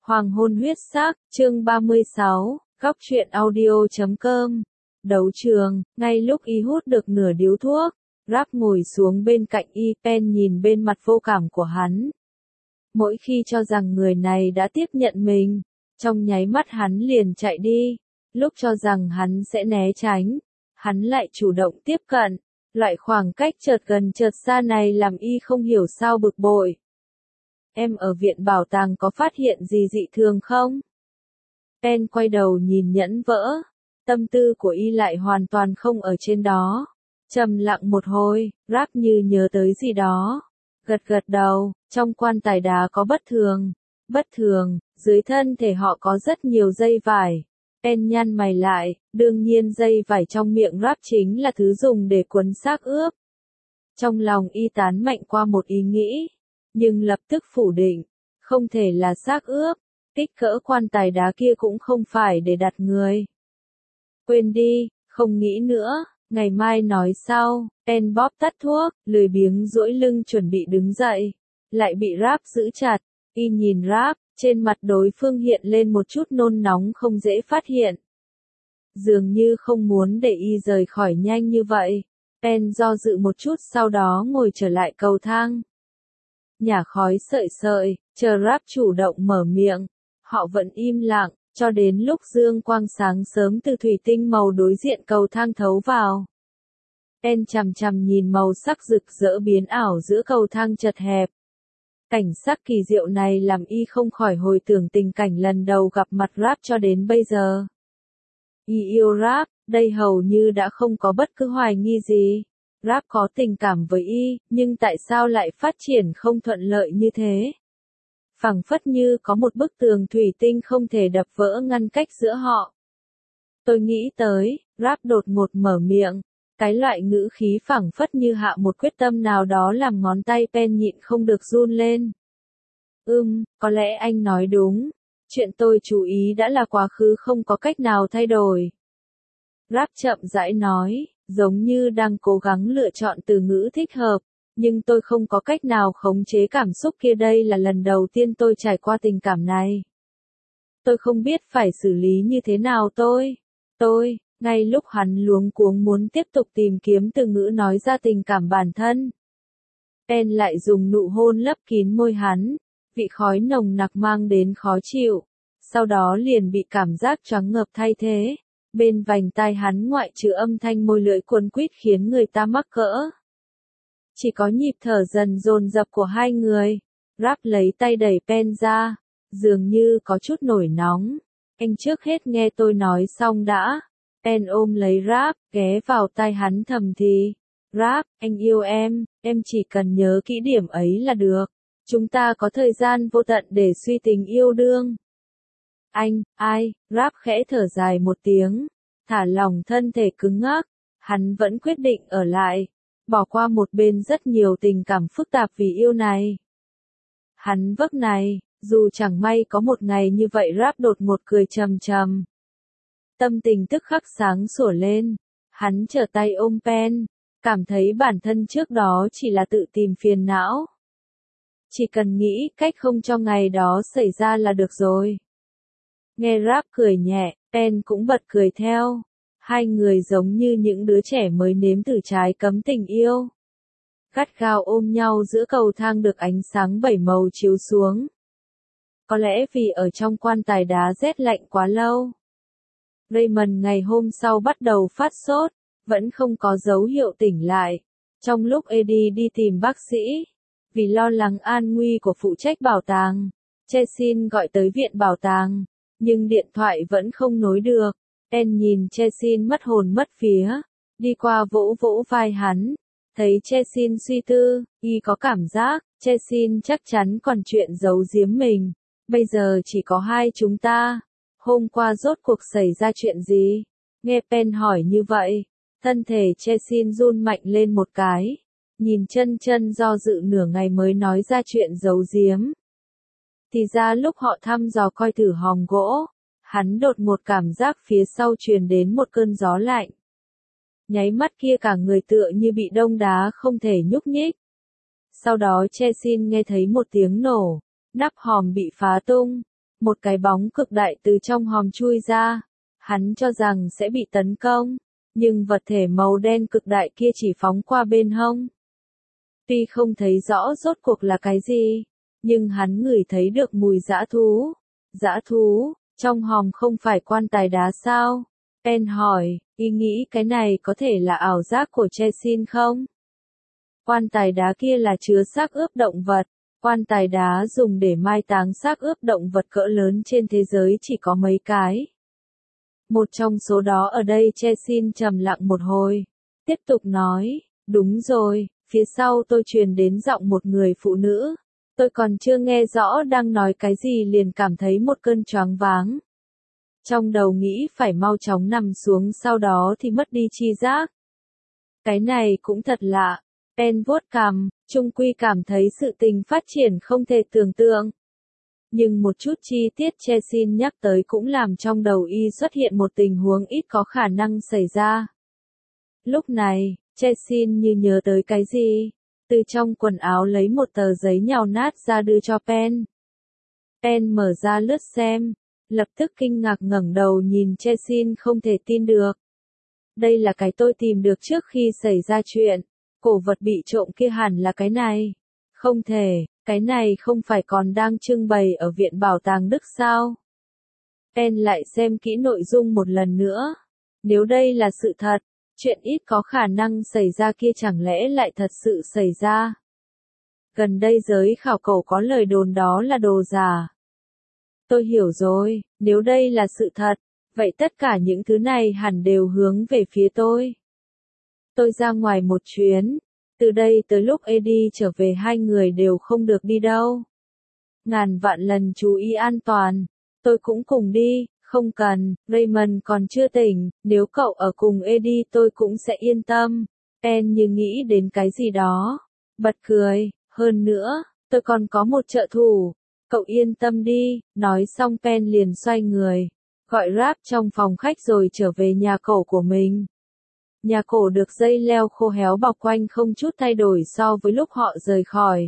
Hoàng hôn huyết sắc, chương 36, góc truyện audio.com. Đấu trường, ngay lúc y hút được nửa điếu thuốc, Rap ngồi xuống bên cạnh y, Pen nhìn bên mặt vô cảm của hắn. Mỗi khi cho rằng người này đã tiếp nhận mình, trong nháy mắt hắn liền chạy đi, lúc cho rằng hắn sẽ né tránh, hắn lại chủ động tiếp cận, loại khoảng cách chợt gần chợt xa này làm y không hiểu sao bực bội. Em ở viện bảo tàng có phát hiện gì dị thường không? Pen quay đầu nhìn nhẫn vỡ, tâm tư của y lại hoàn toàn không ở trên đó. Trầm lặng một hồi, Rap như nhớ tới gì đó. Gật gật đầu, trong quan tài đá có bất thường, dưới thân thể họ có rất nhiều dây vải. Pen nhăn mày lại, đương nhiên dây vải trong miệng Rap chính là thứ dùng để quấn xác ướp. Trong lòng y tán mạnh qua một ý nghĩ, nhưng lập tức phủ định, không thể là xác ướp, kích cỡ quan tài đá kia cũng không phải để đặt người. Quên đi, không nghĩ nữa, ngày mai nói sau. Pen bóp tắt thuốc, lười biếng duỗi lưng chuẩn bị đứng dậy, lại bị Rap giữ chặt. Y nhìn Rap, trên mặt đối phương hiện lên một chút nôn nóng không dễ phát hiện. Dường như không muốn để y rời khỏi nhanh như vậy. Pen do dự một chút sau đó ngồi trở lại cầu thang. Nhả khói sợi sợi, chờ Rap chủ động mở miệng. Họ vẫn im lặng, cho đến lúc dương quang sáng sớm từ thủy tinh màu đối diện cầu thang thấu vào. Pen chằm chằm nhìn màu sắc rực rỡ biến ảo giữa cầu thang chật hẹp. Cảnh sắc kỳ diệu này làm y không khỏi hồi tưởng tình cảnh lần đầu gặp mặt Rap cho đến bây giờ. Y yêu Rap, đây hầu như đã không có bất cứ hoài nghi gì. Rap có tình cảm với y, nhưng tại sao lại phát triển không thuận lợi như thế? Phảng phất như có một bức tường thủy tinh không thể đập vỡ ngăn cách giữa họ. Tôi nghĩ tới, Rap đột ngột mở miệng, cái loại ngữ khí phảng phất như hạ một quyết tâm nào đó làm ngón tay Pen nhịn không được run lên. Có lẽ anh nói đúng, chuyện tôi chú ý đã là quá khứ không có cách nào thay đổi. Rap chậm rãi nói, giống như đang cố gắng lựa chọn từ ngữ thích hợp, nhưng tôi không có cách nào khống chế cảm xúc kia, đây là lần đầu tiên tôi trải qua tình cảm này. Tôi không biết phải xử lý như thế nào ngay lúc hắn luống cuống muốn tiếp tục tìm kiếm từ ngữ nói ra tình cảm bản thân. Pen lại dùng nụ hôn lấp kín môi hắn, vị khói nồng nặc mang đến khó chịu, sau đó liền bị cảm giác choáng ngợp thay thế. Bên vành tai hắn ngoại trừ âm thanh môi lưỡi cuốn quýt khiến người ta mắc cỡ. Chỉ có nhịp thở dần dồn dập của hai người. Rap lấy tay đẩy Pen ra, dường như có chút nổi nóng. Anh trước hết nghe tôi nói xong đã. Pen ôm lấy Rap, ghé vào tai hắn thầm thì. Rap, anh yêu em chỉ cần nhớ kỹ điểm ấy là được. Chúng ta có thời gian vô tận để suy tình yêu đương. Rap khẽ thở dài một tiếng, thả lỏng thân thể cứng ngắc, hắn vẫn quyết định ở lại, bỏ qua một bên rất nhiều tình cảm phức tạp vì yêu này. Hắn vấp này, dù chẳng may có một ngày như vậy. Rap đột ngột cười trầm trầm. Tâm tình tức khắc sáng sủa lên, hắn trở tay ôm Pen, cảm thấy bản thân trước đó chỉ là tự tìm phiền não. Chỉ cần nghĩ cách không cho ngày đó xảy ra là được rồi. Nghe Rap cười nhẹ, Pen cũng bật cười theo. Hai người giống như những đứa trẻ mới nếm thử trái cấm tình yêu. Gắt gao ôm nhau giữa cầu thang được ánh sáng bảy màu chiếu xuống. Có lẽ vì ở trong quan tài đá rét lạnh quá lâu. Raymond ngày hôm sau bắt đầu phát sốt, vẫn không có dấu hiệu tỉnh lại. Trong lúc Eddie đi tìm bác sĩ, vì lo lắng an nguy của phụ trách bảo tàng, Chesin gọi tới viện bảo tàng, nhưng điện thoại vẫn không nối được. Pen nhìn Chesin mất hồn mất vía, đi qua vỗ vỗ vai hắn, thấy Chesin suy tư, y có cảm giác, Chesin chắc chắn còn chuyện giấu giếm mình, bây giờ chỉ có hai chúng ta. Hôm qua rốt cuộc xảy ra chuyện gì? Nghe Pen hỏi như vậy, thân thể Chesin run mạnh lên một cái, nhìn chân do dự nửa ngày mới nói ra chuyện giấu giếm. Thì ra lúc họ thăm dò coi thử hòm gỗ, hắn đột ngột cảm giác phía sau truyền đến một cơn gió lạnh. Nháy mắt kia cả người tựa như bị đông đá không thể nhúc nhích. Sau đó Chesin nghe thấy một tiếng nổ, nắp hòm bị phá tung, một cái bóng cực đại từ trong hòm chui ra. Hắn cho rằng sẽ bị tấn công, nhưng vật thể màu đen cực đại kia chỉ phóng qua bên hông. Tuy không thấy rõ rốt cuộc là cái gì, nhưng hắn ngửi thấy được mùi dã thú. Dã thú, trong hòm không phải quan tài đá sao? Ben hỏi, ý nghĩ cái này có thể là ảo giác của Chesin không? Quan tài đá kia là chứa xác ướp động vật. Quan tài đá dùng để mai táng xác ướp động vật cỡ lớn trên thế giới chỉ có mấy cái. Một trong số đó ở đây. Chesin trầm lặng một hồi. Tiếp tục nói, đúng rồi, phía sau tôi truyền đến giọng một người phụ nữ. Tôi còn chưa nghe rõ đang nói cái gì liền cảm thấy một cơn choáng váng. Trong đầu nghĩ phải mau chóng nằm xuống sau đó thì mất đi tri giác. Cái này cũng thật lạ. Ben vuốt cằm, chung quy cảm thấy sự tình phát triển không thể tưởng tượng. Nhưng một chút chi tiết Chesin nhắc tới cũng làm trong đầu y xuất hiện một tình huống ít có khả năng xảy ra. Lúc này, Chesin như nhớ tới cái gì, từ trong quần áo lấy một tờ giấy nhào nát ra đưa cho Ben. Ben mở ra lướt xem, lập tức kinh ngạc ngẩng đầu nhìn Chesin không thể tin được. Đây là cái tôi tìm được trước khi xảy ra chuyện. Cổ vật bị trộm kia hẳn là cái này. Không thể, cái này không phải còn đang trưng bày ở Viện Bảo tàng Đức sao? Ben lại xem kỹ nội dung một lần nữa. Nếu đây là sự thật, chuyện ít có khả năng xảy ra kia chẳng lẽ lại thật sự xảy ra? Gần đây giới khảo cổ có lời đồn đó là đồ giả. Tôi hiểu rồi, nếu đây là sự thật, vậy tất cả những thứ này hẳn đều hướng về phía tôi. Tôi ra ngoài một chuyến, từ đây tới lúc Eddie trở về hai người đều không được đi đâu. Ngàn vạn lần chú ý an toàn, tôi cũng cùng đi, không cần, Raymond còn chưa tỉnh, nếu cậu ở cùng Eddie tôi cũng sẽ yên tâm. Ben như nghĩ đến cái gì đó, bật cười, hơn nữa, tôi còn có một trợ thủ, cậu yên tâm đi, nói xong Ben liền xoay người, gọi Rap trong phòng khách rồi trở về nhà cổ của mình. Nhà cổ được dây leo khô héo bọc quanh không chút thay đổi so với lúc họ rời khỏi.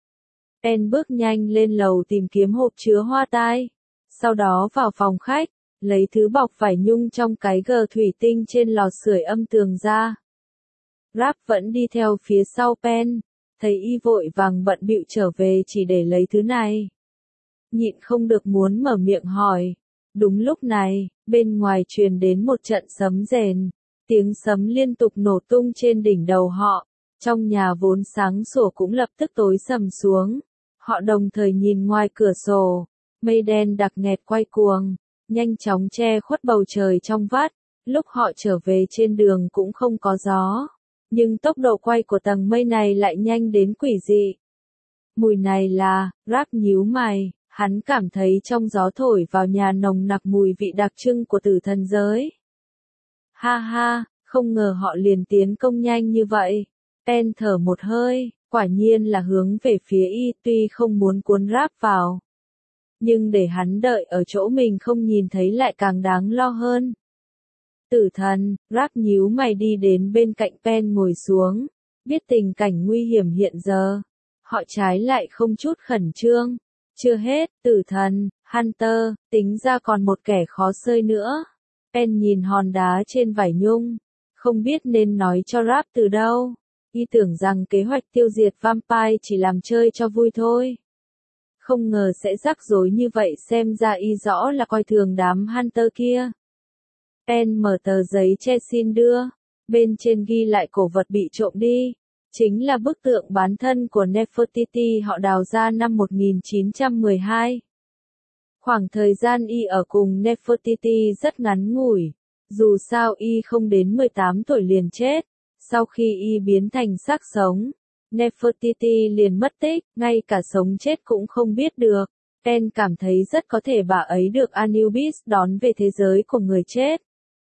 Ben bước nhanh lên lầu tìm kiếm hộp chứa hoa tai. Sau đó vào phòng khách, lấy thứ bọc vải nhung trong cái gờ thủy tinh trên lò sưởi âm tường ra. Rap vẫn đi theo phía sau Ben, thấy y vội vàng bận bịu trở về chỉ để lấy thứ này. Nhịn không được muốn mở miệng hỏi. Đúng lúc này, bên ngoài truyền đến một trận sấm rền. Tiếng sấm liên tục nổ tung trên đỉnh đầu họ, trong nhà vốn sáng sủa cũng lập tức tối sầm xuống. Họ đồng thời nhìn ngoài cửa sổ, mây đen đặc nghẹt quay cuồng, nhanh chóng che khuất bầu trời trong vắt. Lúc họ trở về trên đường cũng không có gió, nhưng tốc độ quay của tầng mây này lại nhanh đến quỷ dị. Mùi này là, Rap nhíu mày, hắn cảm thấy trong gió thổi vào nhà nồng nặc mùi vị đặc trưng của tử thần giới. Ha ha, không ngờ họ liền tiến công nhanh như vậy. Ben thở một hơi, quả nhiên là hướng về phía y tuy không muốn cuốn Rap vào. Nhưng để hắn đợi ở chỗ mình không nhìn thấy lại càng đáng lo hơn. Tử thần, Rap nhíu mày đi đến bên cạnh Ben ngồi xuống, biết tình cảnh nguy hiểm hiện giờ. Họ trái lại không chút khẩn trương. Chưa hết, tử thần, Hunter, tính ra còn một kẻ khó xơi nữa. Ben nhìn hòn đá trên vải nhung, không biết nên nói cho Rap từ đâu. Y tưởng rằng kế hoạch tiêu diệt vampire chỉ làm chơi cho vui thôi. Không ngờ sẽ rắc rối như vậy, xem ra y rõ là coi thường đám Hunter kia. Ben mở tờ giấy Chesin đưa, bên trên ghi lại cổ vật bị trộm đi. Chính là bức tượng bán thân của Nefertiti họ đào ra năm 1912. Khoảng thời gian y ở cùng Nefertiti rất ngắn ngủi, dù sao y không đến 18 tuổi liền chết. Sau khi y biến thành xác sống, Nefertiti liền mất tích, ngay cả sống chết cũng không biết được. Ben cảm thấy rất có thể bà ấy được Anubis đón về thế giới của người chết.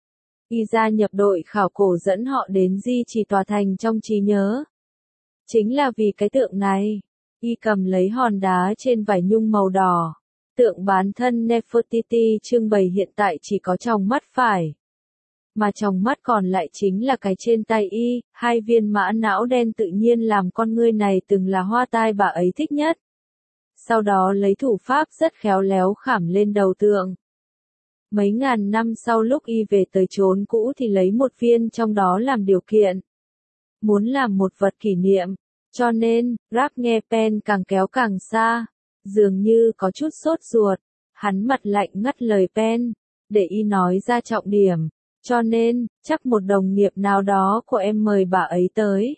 Y gia nhập đội khảo cổ dẫn họ đến di trì tòa thành trong trí nhớ. Chính là vì cái tượng này, y cầm lấy hòn đá trên vải nhung màu đỏ. Tượng bán thân Nefertiti trưng bày hiện tại chỉ có trong mắt phải. Mà trong mắt còn lại chính là cái trên tay y, hai viên mã não đen tự nhiên làm con ngươi này từng là hoa tai bà ấy thích nhất. sau đó lấy thủ pháp rất khéo léo khảm lên đầu tượng. Mấy ngàn năm sau lúc y về tới chốn cũ thì lấy một viên trong đó làm điều kiện. Muốn làm một vật kỷ niệm, cho nên, Rap nghe Pen càng kéo càng xa, dường như có chút sốt ruột, hắn mặt lạnh ngắt lời Pen, để y nói ra trọng điểm, cho nên, chắc một đồng nghiệp nào đó của em mời bà ấy tới.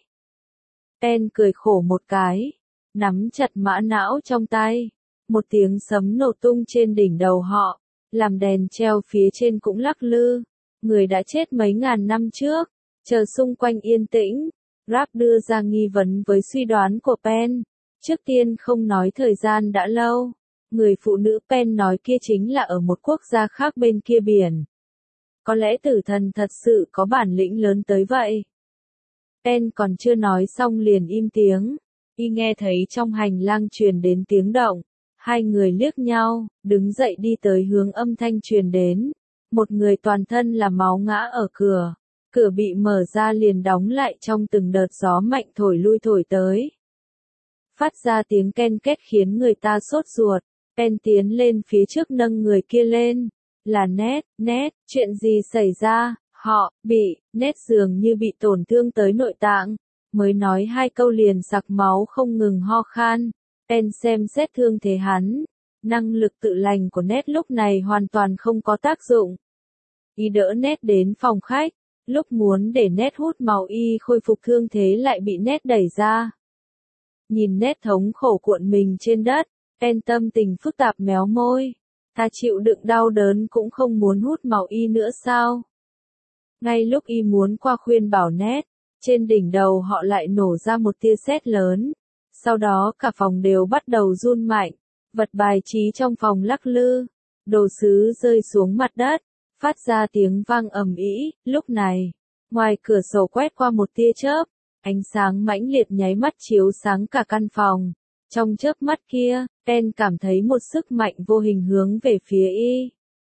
Pen cười khổ một cái, nắm chặt mã não trong tay, một tiếng sấm nổ tung trên đỉnh đầu họ, làm đèn treo phía trên cũng lắc lư, người đã chết mấy ngàn năm trước, chờ xung quanh yên tĩnh. Rap đưa ra nghi vấn với suy đoán của Pen. Trước tiên không nói thời gian đã lâu. Người phụ nữ Pen nói kia chính là ở một quốc gia khác bên kia biển. Có lẽ tử thần thật sự có bản lĩnh lớn tới vậy. Pen còn chưa nói xong liền im tiếng. Y nghe thấy trong hành lang truyền đến tiếng động. Hai người liếc nhau, đứng dậy đi tới hướng âm thanh truyền đến. Một người toàn thân là máu ngã ở cửa. Cửa bị mở ra liền đóng lại trong từng đợt gió mạnh thổi lui thổi tới. Phát ra tiếng ken két khiến người ta sốt ruột. Pen tiến lên phía trước nâng người kia lên. Là Ned, chuyện gì xảy ra? Họ, Ned dường như bị tổn thương tới nội tạng. Mới nói hai câu liền sặc máu không ngừng ho khan. Pen xem xét thương thế hắn. Năng lực tự lành của Ned lúc này hoàn toàn không có tác dụng. Y đỡ Ned đến phòng khách. Lúc muốn để Ned hút máu y khôi phục thương thế lại bị Ned đẩy ra. Nhìn Ned thống khổ cuộn mình trên đất, Pen tâm tình phức tạp méo môi. Ta chịu đựng đau đớn cũng không muốn hút máu y nữa sao? Ngay lúc y muốn qua khuyên bảo Ned, trên đỉnh đầu họ lại nổ ra một tia sét lớn. Sau đó cả phòng đều bắt đầu run mạnh, vật bài trí trong phòng lắc lư, đồ sứ rơi xuống mặt đất. Phát ra tiếng vang ầm ĩ, lúc này, ngoài cửa sổ quét qua một tia chớp, ánh sáng mãnh liệt nháy mắt chiếu sáng cả căn phòng. Trong chớp mắt kia, Pen cảm thấy một sức mạnh vô hình hướng về phía y.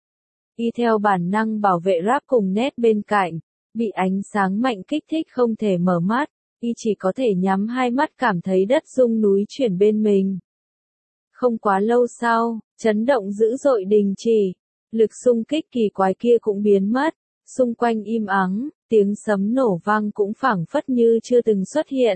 Y theo bản năng bảo vệ Rap cùng Ned bên cạnh, bị ánh sáng mạnh kích thích không thể mở mắt, y chỉ có thể nhắm hai mắt cảm thấy đất rung núi chuyển bên mình. Không quá lâu sau, chấn động dữ dội đình chỉ. Lực xung kích kỳ quái kia cũng biến mất, xung quanh im ắng, tiếng sấm nổ vang cũng phảng phất như chưa từng xuất hiện.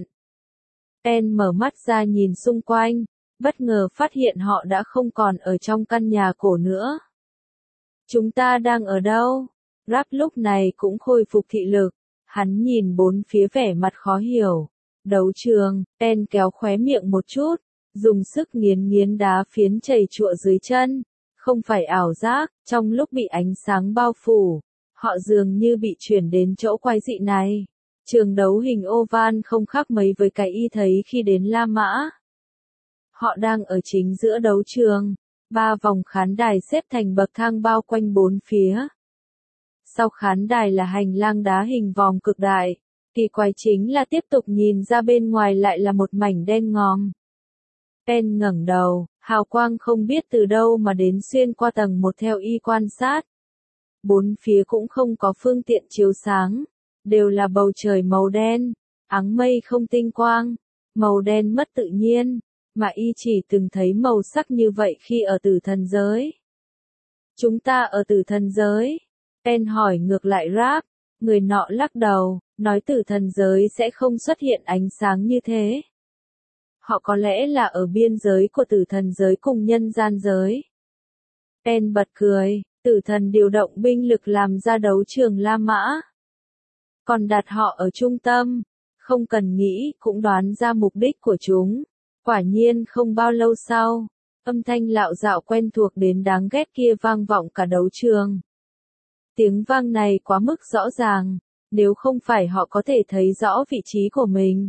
Pen mở mắt ra nhìn xung quanh, bất ngờ phát hiện họ đã không còn ở trong căn nhà cổ nữa. Chúng ta đang ở đâu? Rap lúc này cũng khôi phục thị lực, hắn nhìn bốn phía vẻ mặt khó hiểu. Đấu trường, Pen kéo khóe miệng một chút, dùng sức nghiến đá phiến chảy trụa dưới chân. Không phải ảo giác, trong lúc bị ánh sáng bao phủ, họ dường như bị chuyển đến chỗ quái dị này. Trường đấu hình oval không khác mấy với cái y thấy khi đến La Mã. Họ đang ở chính giữa đấu trường, 3 vòng khán đài xếp thành bậc thang bao quanh bốn phía. Sau khán đài là hành lang đá hình vòm cực đại, kỳ quái chính là tiếp tục nhìn ra bên ngoài lại là một mảnh đen ngòm. Pen ngẩng đầu, hào quang không biết từ đâu mà đến xuyên qua tầng một theo y quan sát. Bốn phía cũng không có phương tiện chiếu sáng, đều là bầu trời màu đen, áng mây không tinh quang, màu đen mất tự nhiên, mà y chỉ từng thấy màu sắc như vậy khi ở tử thần giới. Chúng ta ở tử thần giới? Pen hỏi ngược lại Rap, người nọ lắc đầu, nói tử thần giới sẽ không xuất hiện ánh sáng như thế. Họ có lẽ là ở biên giới của tử thần giới cùng nhân gian giới. Pen bật cười, tử thần điều động binh lực làm ra đấu trường La Mã. Còn đặt họ ở trung tâm, không cần nghĩ cũng đoán ra mục đích của chúng. Quả nhiên không bao lâu sau, âm thanh lạo dạo quen thuộc đến đáng ghét kia vang vọng cả đấu trường. Tiếng vang này quá mức rõ ràng, nếu không phải họ có thể thấy rõ vị trí của mình,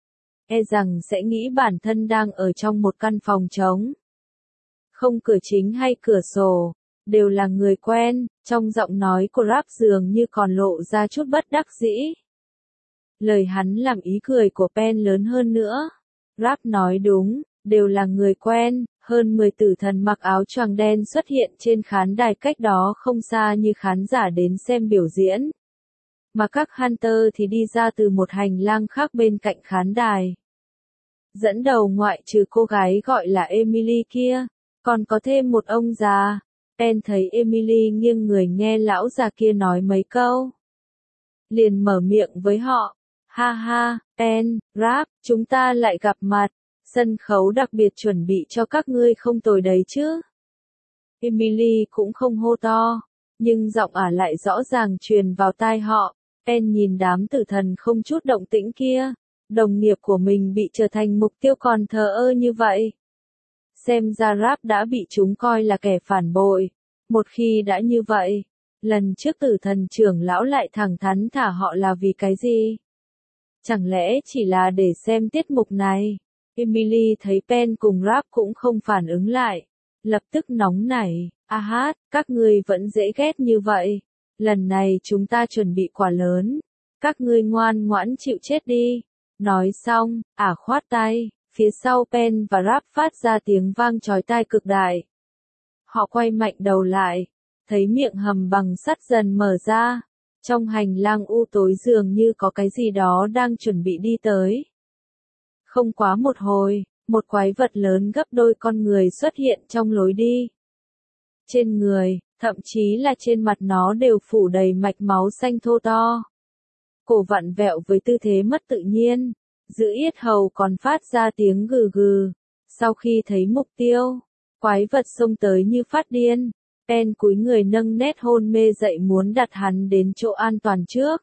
e rằng sẽ nghĩ bản thân đang ở trong một căn phòng trống. Không cửa chính hay cửa sổ, đều là người quen, trong giọng nói của Rap dường như còn lộ ra chút bất đắc dĩ. Lời hắn làm ý cười của Pen lớn hơn nữa. Rap nói đúng, đều là người quen, hơn 10 tử thần mặc áo choàng đen xuất hiện trên khán đài cách đó không xa như khán giả đến xem biểu diễn. Mà các Hunter thì đi ra từ một hành lang khác bên cạnh khán đài. Dẫn đầu ngoại trừ cô gái gọi là Emily kia, còn có thêm một ông già. Pen thấy Emily nghiêng người nghe lão già kia nói mấy câu, liền mở miệng với họ. Ha ha, Pen, Rap, chúng ta lại gặp mặt. Sân khấu đặc biệt chuẩn bị cho các ngươi không tồi đấy chứ. Emily cũng không hô to, nhưng giọng ả lại rõ ràng truyền vào tai họ. Pen nhìn đám tử thần không chút động tĩnh kia, đồng nghiệp của mình bị trở thành mục tiêu còn thờ ơ như vậy. Xem ra Rap đã bị chúng coi là kẻ phản bội. Một khi đã như vậy, lần trước tử thần trưởng lão lại thẳng thắn thả họ là vì cái gì? Chẳng lẽ chỉ là để xem tiết mục này? Emily thấy Pen cùng Rap cũng không phản ứng lại, lập tức nóng nảy. A hát, các ngươi vẫn dễ ghét như vậy. Lần này chúng ta chuẩn bị quả lớn. Các ngươi ngoan ngoãn chịu chết đi. Nói xong, ả khoát tay, phía sau Pen và Rap phát ra tiếng vang chói tai cực đại. Họ quay mạnh đầu lại, thấy miệng hầm bằng sắt dần mở ra. Trong hành lang u tối dường như có cái gì đó đang chuẩn bị đi tới. Không quá một hồi, một quái vật lớn gấp đôi con người xuất hiện trong lối đi. Trên người, thậm chí là trên mặt nó đều phủ đầy mạch máu xanh thô to. Cổ vặn vẹo với tư thế mất tự nhiên, giữ yết hầu còn phát ra tiếng gừ gừ. Sau khi thấy mục tiêu, quái vật xông tới như phát điên. Pen cúi người nâng nét hôn mê dậy muốn đặt hắn đến chỗ an toàn trước.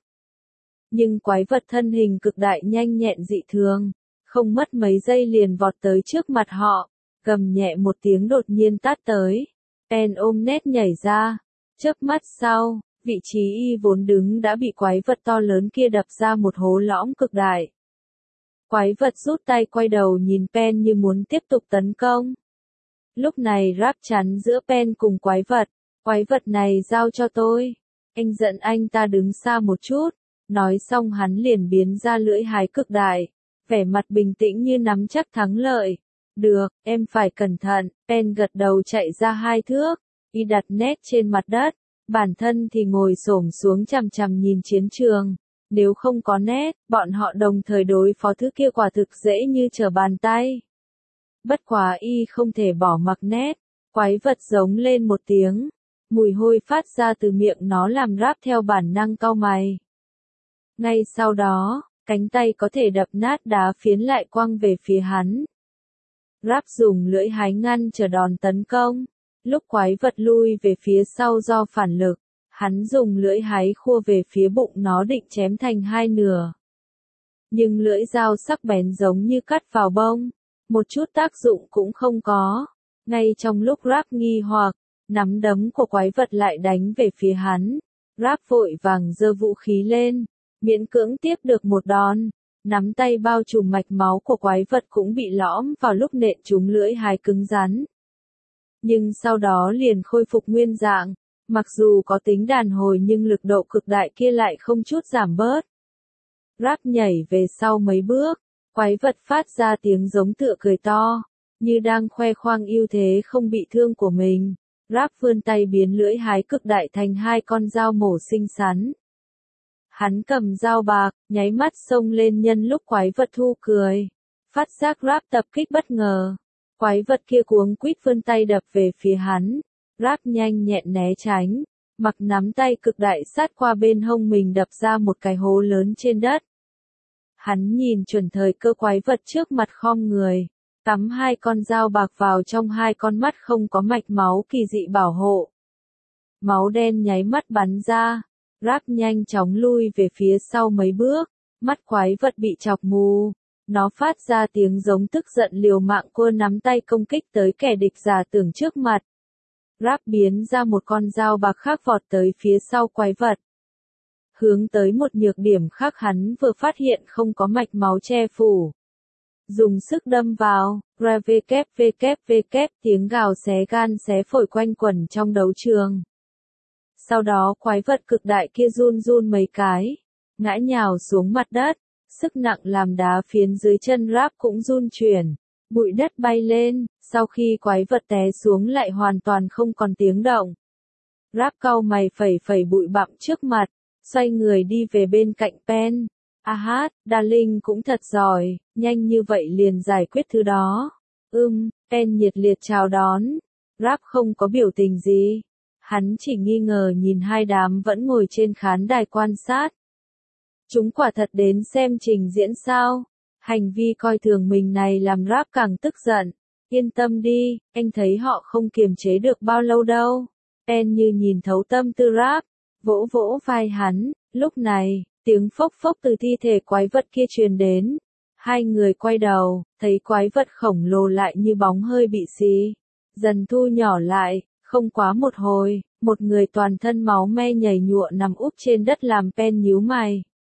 Nhưng quái vật thân hình cực đại nhanh nhẹn dị thường, không mất mấy giây liền vọt tới trước mặt họ, gầm nhẹ một tiếng đột nhiên tát tới. Pen ôm nét nhảy ra, chớp mắt sau, vị trí y vốn đứng đã bị quái vật to lớn kia đập ra một hố lõm cực đại. Quái vật rút tay quay đầu nhìn Pen như muốn tiếp tục tấn công. Lúc này Rap chắn giữa Pen cùng quái vật này giao cho tôi. Anh dẫn anh ta đứng xa một chút. Nói xong hắn liền biến ra lưỡi hái cực đại, vẻ mặt bình tĩnh như nắm chắc thắng lợi. Được, em phải cẩn thận. Pen gật đầu chạy ra 2 thước, y đặt nét trên mặt đất, bản thân thì ngồi xổm xuống chằm chằm nhìn chiến trường. Nếu không có nét, bọn họ đồng thời đối phó thứ kia quả thực dễ như trở bàn tay. Bất quá y không thể bỏ mặc nét, quái vật giống lên một tiếng, mùi hôi phát ra từ miệng nó làm Rap theo bản năng cau mày. Ngay sau đó, cánh tay có thể đập nát đá phiến lại quăng về phía hắn. Rap dùng lưỡi hái ngăn trở đòn tấn công, lúc quái vật lui về phía sau do phản lực, hắn dùng lưỡi hái khua về phía bụng nó định chém thành 2 nửa. Nhưng lưỡi dao sắc bén giống như cắt vào bông, một chút tác dụng cũng không có. Ngay trong lúc Rap nghi hoặc, nắm đấm của quái vật lại đánh về phía hắn. Rap vội vàng giơ vũ khí lên, miễn cưỡng tiếp được một đòn. Nắm tay bao trùm mạch máu của quái vật cũng bị lõm vào lúc nện trúng lưỡi hái cứng rắn. Nhưng sau đó liền khôi phục nguyên dạng, mặc dù có tính đàn hồi nhưng lực độ cực đại kia lại không chút giảm bớt. Rap nhảy về sau mấy bước, quái vật phát ra tiếng giống tựa cười to, như đang khoe khoang ưu thế không bị thương của mình. Rap vươn tay biến lưỡi hái cực đại thành 2 con dao mổ xinh xắn. Hắn cầm dao bạc, nháy mắt xông lên nhân lúc quái vật thu cười. Phát giác Rap tập kích bất ngờ. Quái vật kia cuống quýt vươn tay đập về phía hắn. Rap nhanh nhẹn né tránh, mặc nắm tay cực đại sát qua bên hông mình đập ra một cái hố lớn trên đất. Hắn nhìn chuẩn thời cơ quái vật trước mặt khom người, cắm 2 con dao bạc vào trong 2 con mắt không có mạch máu kỳ dị bảo hộ. Máu đen nháy mắt bắn ra, Rap nhanh chóng lui về phía sau mấy bước, mắt quái vật bị chọc mù. Nó phát ra tiếng giống tức giận liều mạng cua nắm tay công kích tới kẻ địch giả tưởng trước mặt. Rap biến ra một con dao bạc khác vọt tới phía sau quái vật. Hướng tới một nhược điểm khác hắn vừa phát hiện không có mạch máu che phủ. Dùng sức đâm vào, kvvkvk, tiếng gào xé gan xé phổi quanh quẩn trong đấu trường. Sau đó quái vật cực đại kia run run mấy cái, ngã nhào xuống mặt đất, sức nặng làm đá phiến dưới chân Rap cũng run chuyển, bụi đất bay lên, sau khi quái vật té xuống lại hoàn toàn không còn tiếng động. Rap cau mày phẩy phẩy bụi bặm trước mặt, xoay người đi về bên cạnh Pen. Darling cũng thật giỏi, nhanh như vậy liền giải quyết thứ đó. Pen nhiệt liệt chào đón. Rap không có biểu tình gì. Hắn chỉ nghi ngờ nhìn hai đám vẫn ngồi trên khán đài quan sát. Chúng quả thật đến xem trình diễn sao? Hành vi coi thường mình này làm Rap càng tức giận. Yên tâm đi, anh thấy họ không kiềm chế được bao lâu đâu. Pen như nhìn thấu tâm tư Rap, vỗ vỗ vai hắn. Lúc này, tiếng phốc phốc từ thi thể quái vật kia truyền đến. Hai người quay đầu, thấy quái vật khổng lồ lại như bóng hơi bị xì. Dần thu nhỏ lại, không quá một hồi, một người toàn thân máu me nhầy nhụa nằm úp trên đất làm Pen nhíu mày.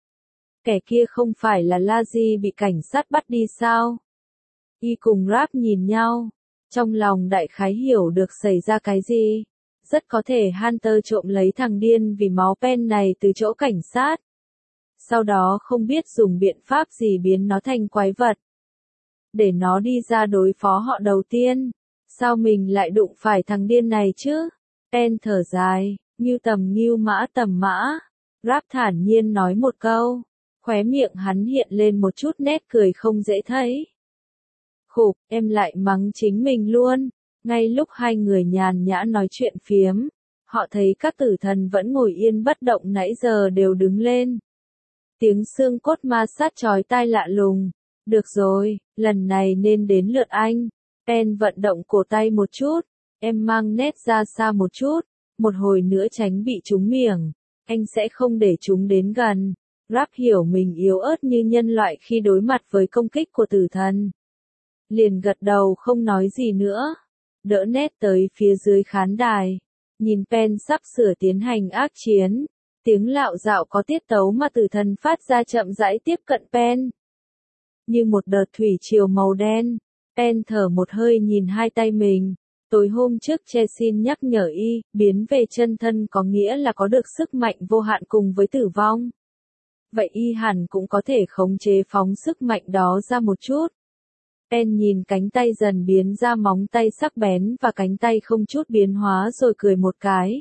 Kẻ kia không phải là Laji bị cảnh sát bắt đi sao? Y cùng Rap nhìn nhau, trong lòng đại khái hiểu được xảy ra cái gì. Rất có thể Hunter trộm lấy thằng điên vì máu Pen này từ chỗ cảnh sát. Sau đó không biết dùng biện pháp gì biến nó thành quái vật. Để nó đi ra đối phó họ đầu tiên. Sao mình lại đụng phải thằng điên này chứ? Pen thở dài, ngưu mã tầm mã. Rap thản nhiên nói một câu. Khóe miệng hắn hiện lên một chút nét cười không dễ thấy. Khục, em lại mắng chính mình luôn. Ngay lúc hai người nhàn nhã nói chuyện phiếm, họ thấy các tử thần vẫn ngồi yên bất động nãy giờ đều đứng lên. Tiếng xương cốt ma sát chói tai lạ lùng. Được rồi, lần này nên đến lượt anh. Pen vận động cổ tay một chút. Em mang nét ra xa một chút. Một hồi nữa tránh bị trúng miệng. Anh sẽ không để chúng đến gần. Rap hiểu mình yếu ớt như nhân loại khi đối mặt với công kích của tử thần. Liền gật đầu không nói gì nữa. Đỡ nét tới phía dưới khán đài. Nhìn Pen sắp sửa tiến hành ác chiến. Tiếng lạo dạo có tiết tấu mà tử thần phát ra chậm rãi tiếp cận Pen. Như một đợt thủy triều màu đen. Pen thở một hơi nhìn hai tay mình. Tối hôm trước Chesin nhắc nhở y, biến về chân thân có nghĩa là có được sức mạnh vô hạn cùng với tử vong. Vậy y hẳn cũng có thể khống chế phóng sức mạnh đó ra một chút. Pen nhìn cánh tay dần biến ra móng tay sắc bén và cánh tay không chút biến hóa rồi cười một cái.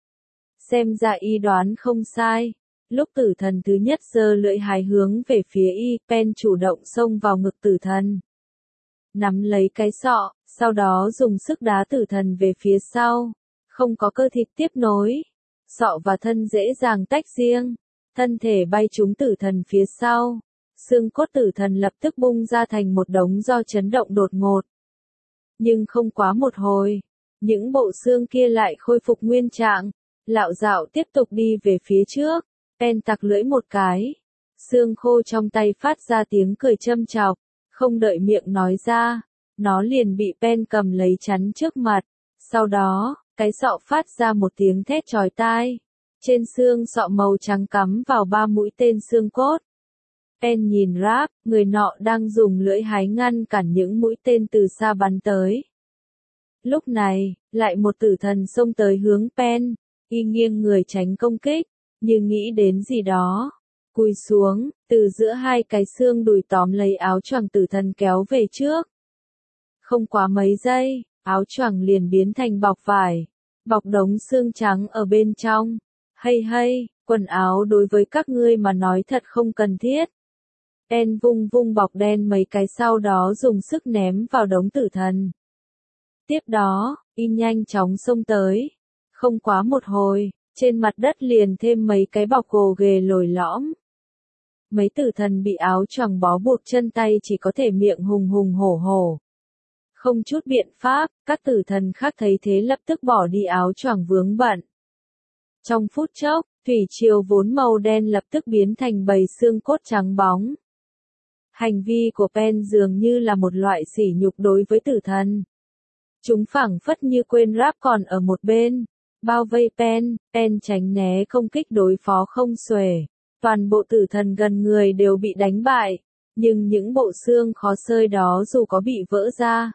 Xem ra y đoán không sai. Lúc tử thần thứ nhất giơ lưỡi hái hướng về phía y, Pen chủ động xông vào ngực tử thần. Nắm lấy cái sọ, sau đó dùng sức đá tử thần về phía sau. Không có cơ thịt tiếp nối. Sọ và thân dễ dàng tách riêng. Thân thể bay trúng tử thần phía sau. Xương cốt tử thần lập tức bung ra thành một đống do chấn động đột ngột. Nhưng không quá một hồi, những bộ xương kia lại khôi phục nguyên trạng. Lạo dạo tiếp tục đi về phía trước. Pen tặc lưỡi một cái. Xương khô trong tay phát ra tiếng cười châm chọc. Không đợi miệng nói ra, nó liền bị Pen cầm lấy chắn trước mặt. Sau đó, cái sọ phát ra một tiếng thét chói tai. Trên xương sọ màu trắng cắm vào 3 mũi tên xương cốt. Pen nhìn Rap, người nọ đang dùng lưỡi hái ngăn cản những mũi tên từ xa bắn tới. Lúc này, lại một tử thần xông tới hướng Pen. Y nghiêng người tránh công kích, như nghĩ đến gì đó. Cúi xuống, từ giữa hai cái xương đùi tóm lấy áo choàng tử thần kéo về trước. Không quá mấy giây, áo choàng liền biến thành bọc vải. Bọc đống xương trắng ở bên trong. Hay, quần áo đối với các ngươi mà nói thật không cần thiết. Pen vung vung bọc đen mấy cái sau đó dùng sức ném vào đống tử thần. Tiếp đó, y nhanh chóng xông tới. Không quá một hồi, trên mặt đất liền thêm mấy cái bọc gồ ghề lồi lõm. Mấy tử thần bị áo choàng bó buộc chân tay chỉ có thể miệng hùng hùng hổ hổ. Không chút biện pháp, các tử thần khác thấy thế lập tức bỏ đi áo choàng vướng bận. Trong phút chốc, thủy triều vốn màu đen lập tức biến thành bầy xương cốt trắng bóng. Hành vi của Pen dường như là một loại sỉ nhục đối với tử thần. Chúng phảng phất như quên Rap còn ở một bên. Bao vây Pen tránh né công kích đối phó không xuể. Toàn bộ tử thần gần người đều bị đánh bại. Nhưng những bộ xương khó xơi đó dù có bị vỡ ra.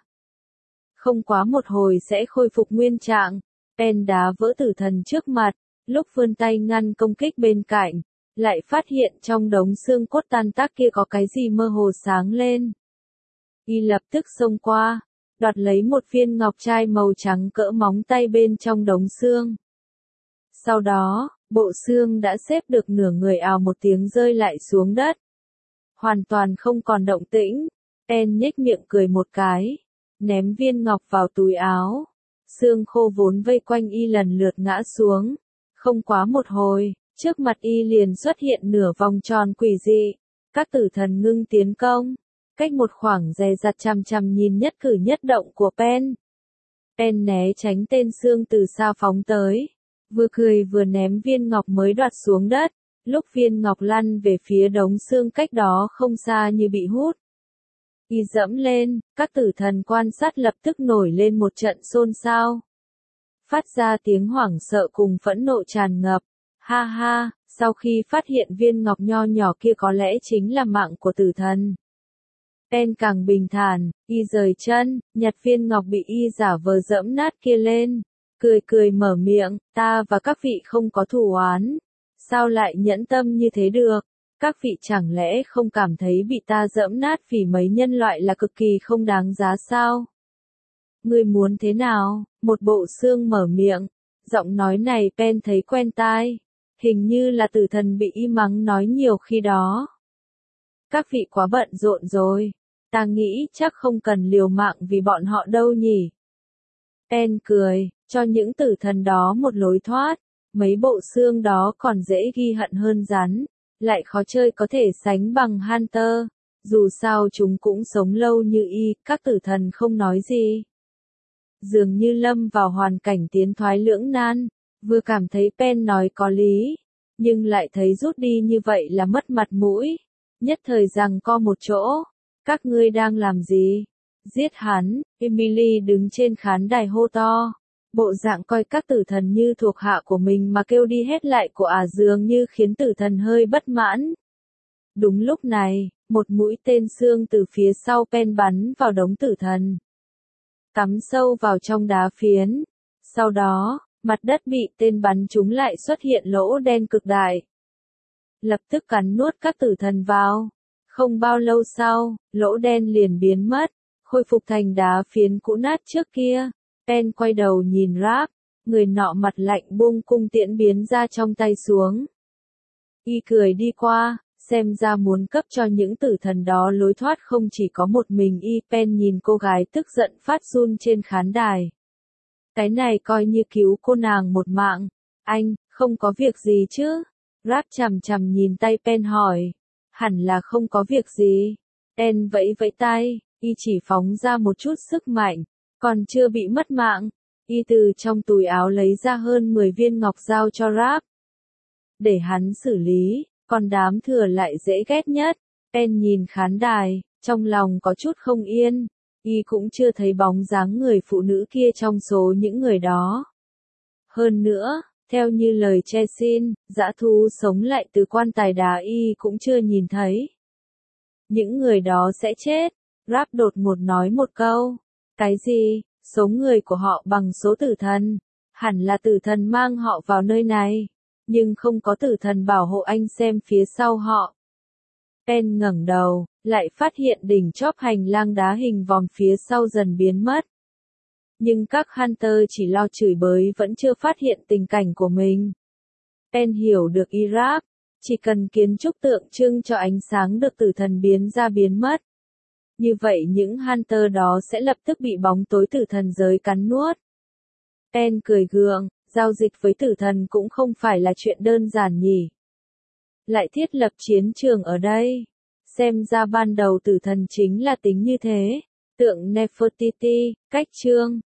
Không quá một hồi sẽ khôi phục nguyên trạng. Pen đá vỡ tử thần trước mặt. Lúc vươn tay ngăn công kích bên cạnh. Lại phát hiện trong đống xương cốt tan tác kia có cái gì mơ hồ sáng lên. Y lập tức xông qua. Đoạt lấy một viên ngọc trai màu trắng cỡ móng tay bên trong đống xương. Sau đó, bộ xương đã xếp được nửa người ào một tiếng rơi lại xuống đất. Hoàn toàn không còn động tĩnh. Pen nhếch miệng cười một cái, ném viên ngọc vào túi áo. Xương khô vốn vây quanh y lần lượt ngã xuống. Không quá một hồi, trước mặt y liền xuất hiện nửa vòng tròn quỷ dị. Các tử thần ngưng tiến công. Cách một khoảng dè dặt chằm chằm nhìn nhất cử nhất động của Pen. Pen né tránh tên xương từ xa phóng tới. Vừa cười vừa ném viên ngọc mới đoạt xuống đất. Lúc viên ngọc lăn về phía đống xương cách đó không xa như bị hút. Y dẫm lên, các tử thần quan sát lập tức nổi lên một trận xôn xao. Phát ra tiếng hoảng sợ cùng phẫn nộ tràn ngập. Ha ha, sau khi phát hiện viên ngọc nho nhỏ kia có lẽ chính là mạng của tử thần. Pen càng bình thản, y rời chân, nhặt viên ngọc bị y giả vờ dẫm nát kia lên. Cười cười mở miệng, ta và các vị không có thù oán. Sao lại nhẫn tâm như thế được? Các vị chẳng lẽ không cảm thấy bị ta dẫm nát vì mấy nhân loại là cực kỳ không đáng giá sao? Ngươi muốn thế nào? Một bộ xương mở miệng. Giọng nói này Pen thấy quen tai. Hình như là tử thần bị y mắng nói nhiều khi đó. Các vị quá bận rộn rồi. Ta nghĩ chắc không cần liều mạng vì bọn họ đâu nhỉ. Pen cười, cho những tử thần đó một lối thoát. Mấy bộ xương đó còn dễ ghi hận hơn rắn. Lại khó chơi có thể sánh bằng Hunter. Dù sao chúng cũng sống lâu như y, các tử thần không nói gì. Dường như lâm vào hoàn cảnh tiến thoái lưỡng nan. Vừa cảm thấy Pen nói có lý. Nhưng lại thấy rút đi như vậy là mất mặt mũi. Nhất thời giằng co một chỗ. Các ngươi đang làm gì? Giết hắn. Emily đứng trên khán đài hô to. Bộ dạng coi các tử thần như thuộc hạ của mình mà kêu đi hết lại của dường như khiến tử thần hơi bất mãn. Đúng lúc này, một mũi tên xương từ phía sau Pen bắn vào đống tử thần. Cắm sâu vào trong đá phiến. Sau đó, mặt đất bị tên bắn trúng lại xuất hiện lỗ đen cực đại. Lập tức cắn nuốt các tử thần vào. Không bao lâu sau, lỗ đen liền biến mất, khôi phục thành đá phiến cũ nát trước kia. Pen quay đầu nhìn Rap, người nọ mặt lạnh buông cung tiễn biến ra trong tay xuống. Y cười đi qua, xem ra muốn cấp cho những tử thần đó lối thoát không chỉ có một mình y. Pen nhìn cô gái tức giận phát run trên khán đài. Cái này coi như cứu cô nàng một mạng. Anh, không có việc gì chứ? Rap chằm chằm nhìn tay Pen hỏi. Hẳn là không có việc gì. Pen vẫy vẫy tay, y chỉ phóng ra một chút sức mạnh. Còn chưa bị mất mạng, y từ trong túi áo lấy ra hơn 10 viên ngọc giao cho Rap. Để hắn xử lý, còn đám thừa lại dễ ghét nhất. Pen nhìn khán đài, trong lòng có chút không yên. Y cũng chưa thấy bóng dáng người phụ nữ kia trong số những người đó. Hơn nữa, theo như lời Chesin, dã thú sống lại từ quan tài đá y cũng chưa nhìn thấy. Những người đó sẽ chết. Rap đột ngột nói một câu. Cái gì? Số người của họ bằng số tử thần. Hẳn là tử thần mang họ vào nơi này. Nhưng không có tử thần bảo hộ anh xem phía sau họ. Pen ngẩng đầu, lại phát hiện đỉnh chóp hành lang đá hình vòm phía sau dần biến mất. Nhưng các Hunter chỉ lo chửi bới vẫn chưa phát hiện tình cảnh của mình. Pen hiểu được Iraq, chỉ cần kiến trúc tượng trưng cho ánh sáng được tử thần biến ra biến mất. Như vậy những Hunter đó sẽ lập tức bị bóng tối tử thần giới cắn nuốt. Pen cười gượng, giao dịch với tử thần cũng không phải là chuyện đơn giản nhỉ. Lại thiết lập chiến trường ở đây. Xem ra ban đầu tử thần chính là tính như thế. Tượng Nefertiti, cách chương.